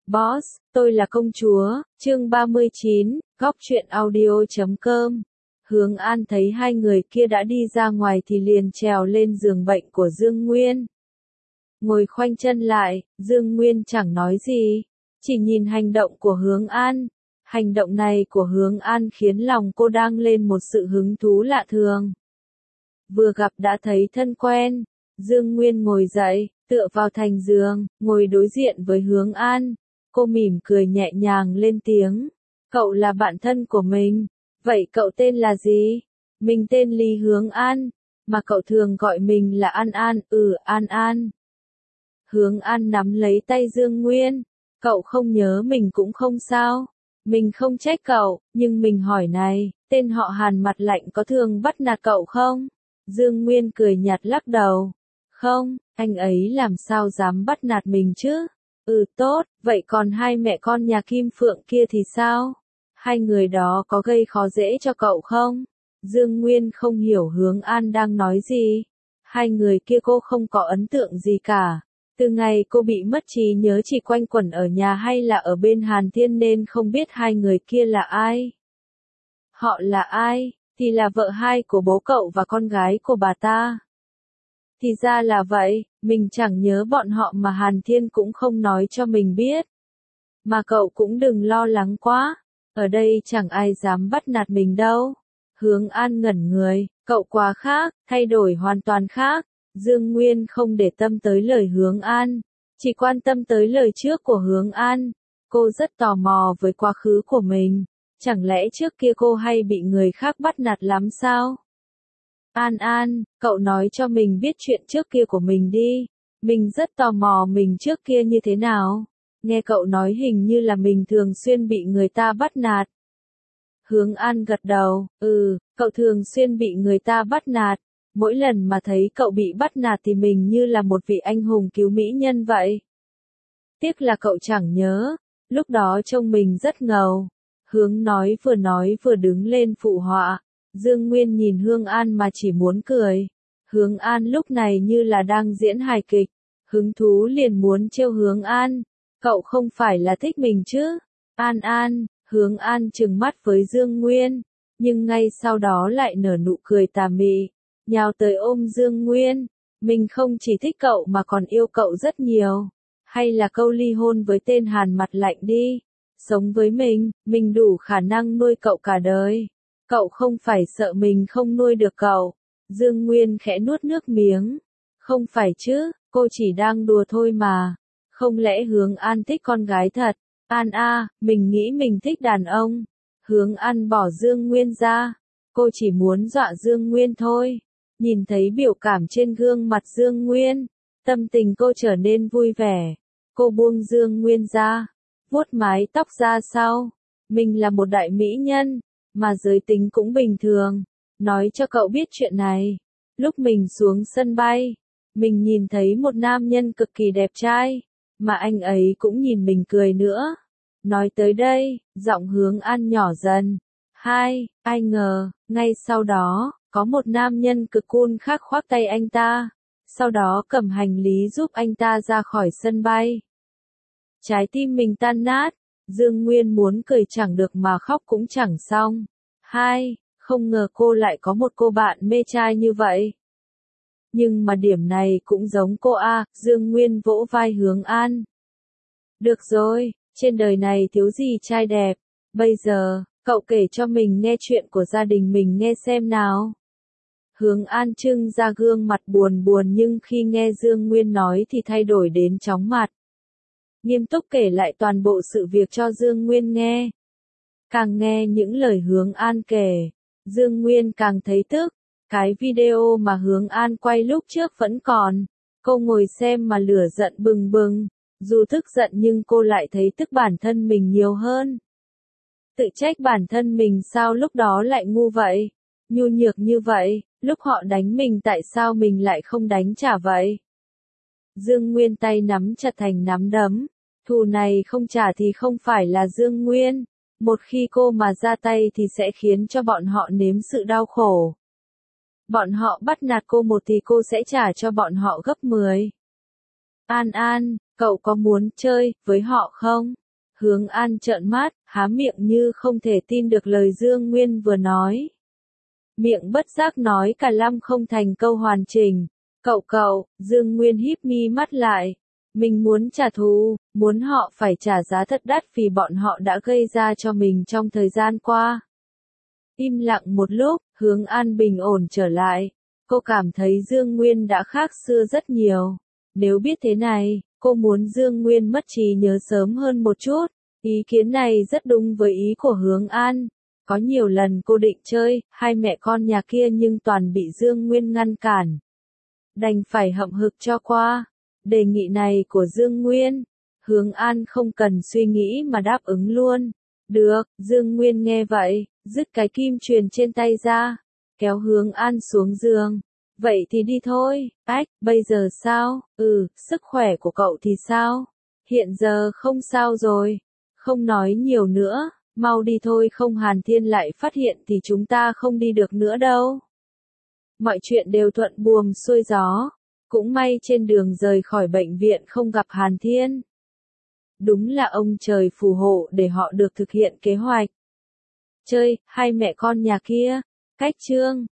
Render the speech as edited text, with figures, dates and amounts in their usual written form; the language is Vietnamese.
Boss, tôi là công chúa, chương 39, góc truyện audio.com. Hướng An thấy hai người kia đã đi ra ngoài thì liền trèo lên giường bệnh của Dương Nguyên. Ngồi khoanh chân lại, Dương Nguyên chẳng nói gì, chỉ nhìn hành động của Hướng An. Hành động này của Hướng An khiến lòng cô đang lên một sự hứng thú lạ thường. Vừa gặp đã thấy thân quen, Dương Nguyên ngồi dậy, tựa vào thành giường, ngồi đối diện với Hướng An. Cô mỉm cười nhẹ nhàng lên tiếng. Cậu là bạn thân của mình. Vậy cậu tên là gì? Mình tên Lý Hướng An. Mà cậu thường gọi mình là An An. An An. Hướng An nắm lấy tay Dương Nguyên. Cậu không nhớ mình cũng không sao. Mình không trách cậu, nhưng mình hỏi này, tên họ Hàn mặt lạnh có thường bắt nạt cậu không? Dương Nguyên cười nhạt lắc đầu. Không, anh ấy làm sao dám bắt nạt mình chứ? Tốt, vậy còn hai mẹ con nhà Kim Phượng kia thì sao? Hai người đó có gây khó dễ cho cậu không? Dương Nguyên không hiểu Hướng An đang nói gì. Hai người kia cô không có ấn tượng gì cả. Từ ngày cô bị mất trí nhớ chỉ quanh quẩn ở nhà hay là ở bên Hàn Thiên nên không biết hai người kia là ai. Họ là ai? Thì là vợ hai của bố cậu và con gái của bà ta. Thì ra là vậy, mình chẳng nhớ bọn họ mà Hàn Thiên cũng không nói cho mình biết. Mà cậu cũng đừng lo lắng quá, ở đây chẳng ai dám bắt nạt mình đâu. Hướng An ngẩn người, cậu quá khác, thay đổi hoàn toàn khác. Dương Nguyên không để tâm tới lời Hướng An, chỉ quan tâm tới lời trước của Hướng An. Cô rất tò mò với quá khứ của mình, chẳng lẽ trước kia cô hay bị người khác bắt nạt lắm sao? An An, cậu nói cho mình biết chuyện trước kia của mình đi. Mình rất tò mò mình trước kia như thế nào. Nghe cậu nói hình như là mình thường xuyên bị người ta bắt nạt. Hướng An gật đầu, cậu thường xuyên bị người ta bắt nạt. Mỗi lần mà thấy cậu bị bắt nạt thì mình như là một vị anh hùng cứu mỹ nhân vậy. Tiếc là cậu chẳng nhớ, lúc đó trông mình rất ngầu. Hướng nói vừa đứng lên phụ họa. Dương Nguyên nhìn Hướng An mà chỉ muốn cười. Hướng An lúc này như là đang diễn hài kịch, hứng thú liền muốn trêu Hướng An. Cậu không phải là thích mình chứ? An An, Hướng An trừng mắt với Dương Nguyên, nhưng ngay sau đó lại nở nụ cười tà mị, nhào tới ôm Dương Nguyên. Mình không chỉ thích cậu mà còn yêu cậu rất nhiều. Hay là câu ly hôn với tên Hàn mặt lạnh đi. Sống với mình đủ khả năng nuôi cậu cả đời. Cậu không phải sợ mình không nuôi được cậu. Dương Nguyên khẽ nuốt nước miếng. Không phải chứ, cô chỉ đang đùa thôi mà. Không lẽ Hướng An thích con gái thật? An mình nghĩ mình thích đàn ông. Hướng An bỏ Dương Nguyên ra. Cô chỉ muốn dọa Dương Nguyên thôi. Nhìn thấy biểu cảm trên gương mặt Dương Nguyên, tâm tình cô trở nên vui vẻ. Cô buông Dương Nguyên ra, vuốt mái tóc ra sau. Mình là một đại mỹ nhân, mà giới tính cũng bình thường. Nói cho cậu biết chuyện này. Lúc mình xuống sân bay, mình nhìn thấy một nam nhân cực kỳ đẹp trai, mà anh ấy cũng nhìn mình cười nữa. Nói tới đây, giọng Hướng An nhỏ dần. Ai ngờ, ngay sau đó, có một nam nhân cực cool khác khoác tay anh ta, sau đó cầm hành lý giúp anh ta ra khỏi sân bay. Trái tim mình tan nát, Dương Nguyên muốn cười chẳng được mà khóc cũng chẳng xong. Không ngờ cô lại có một cô bạn mê trai như vậy. Nhưng mà điểm này cũng giống cô Dương Nguyên vỗ vai Hướng An. Được rồi, trên đời này thiếu gì trai đẹp. Bây giờ, cậu kể cho mình nghe chuyện của gia đình mình nghe xem nào. Hướng An trưng ra gương mặt buồn buồn nhưng khi nghe Dương Nguyên nói thì thay đổi đến chóng mặt. Nghiêm túc kể lại toàn bộ sự việc cho Dương Nguyên nghe. Càng nghe những lời Hướng An kể, Dương Nguyên càng thấy tức. Cái video mà Hướng An quay lúc trước vẫn còn. Cô ngồi xem mà lửa giận bừng bừng. Dù tức giận nhưng cô lại thấy tức bản thân mình nhiều hơn. Tự trách bản thân mình sao lúc đó lại ngu vậy, nhu nhược như vậy, lúc họ đánh mình tại sao mình lại không đánh trả vậy. Dương Nguyên tay nắm chặt thành nắm đấm, thù này không trả thì không phải là Dương Nguyên, một khi cô mà ra tay thì sẽ khiến cho bọn họ nếm sự đau khổ. Bọn họ bắt nạt cô một thì cô sẽ trả cho bọn họ gấp 10. An An, Cậu có muốn chơi với họ không? Hướng An trợn mắt, há miệng như không thể tin được lời Dương Nguyên vừa nói. Miệng bất giác nói cả lăm không thành câu hoàn chỉnh. Cậu, Dương Nguyên híp mi mắt lại. Mình muốn trả thù, muốn họ phải trả giá thật đắt vì bọn họ đã gây ra cho mình trong thời gian qua. Im lặng một lúc, Hướng An bình ổn trở lại. Cô cảm thấy Dương Nguyên đã khác xưa rất nhiều. Nếu biết thế này, cô muốn Dương Nguyên mất trí nhớ sớm hơn một chút. Ý kiến này rất đúng với ý của Hướng An. Có nhiều lần cô định chơi, hai mẹ con nhà kia nhưng toàn bị Dương Nguyên ngăn cản. Đành phải hậm hực cho qua. Đề nghị này của Dương Nguyên, Hướng An không cần suy nghĩ mà đáp ứng luôn. Được, Dương Nguyên nghe vậy, dứt cái kim truyền trên tay ra, kéo Hướng An xuống giường. Vậy thì đi thôi, bây giờ sao? Sức khỏe của cậu thì sao? Hiện giờ không sao rồi. Không nói nhiều nữa, mau đi thôi không Hàn Thiên lại phát hiện thì chúng ta không đi được nữa đâu. Mọi chuyện đều thuận buồm xuôi gió. Cũng may trên đường rời khỏi bệnh viện không gặp Hàn Thiên. Đúng là ông trời phù hộ để họ được thực hiện kế hoạch. Chơi, hai mẹ con nhà kia. Cách chương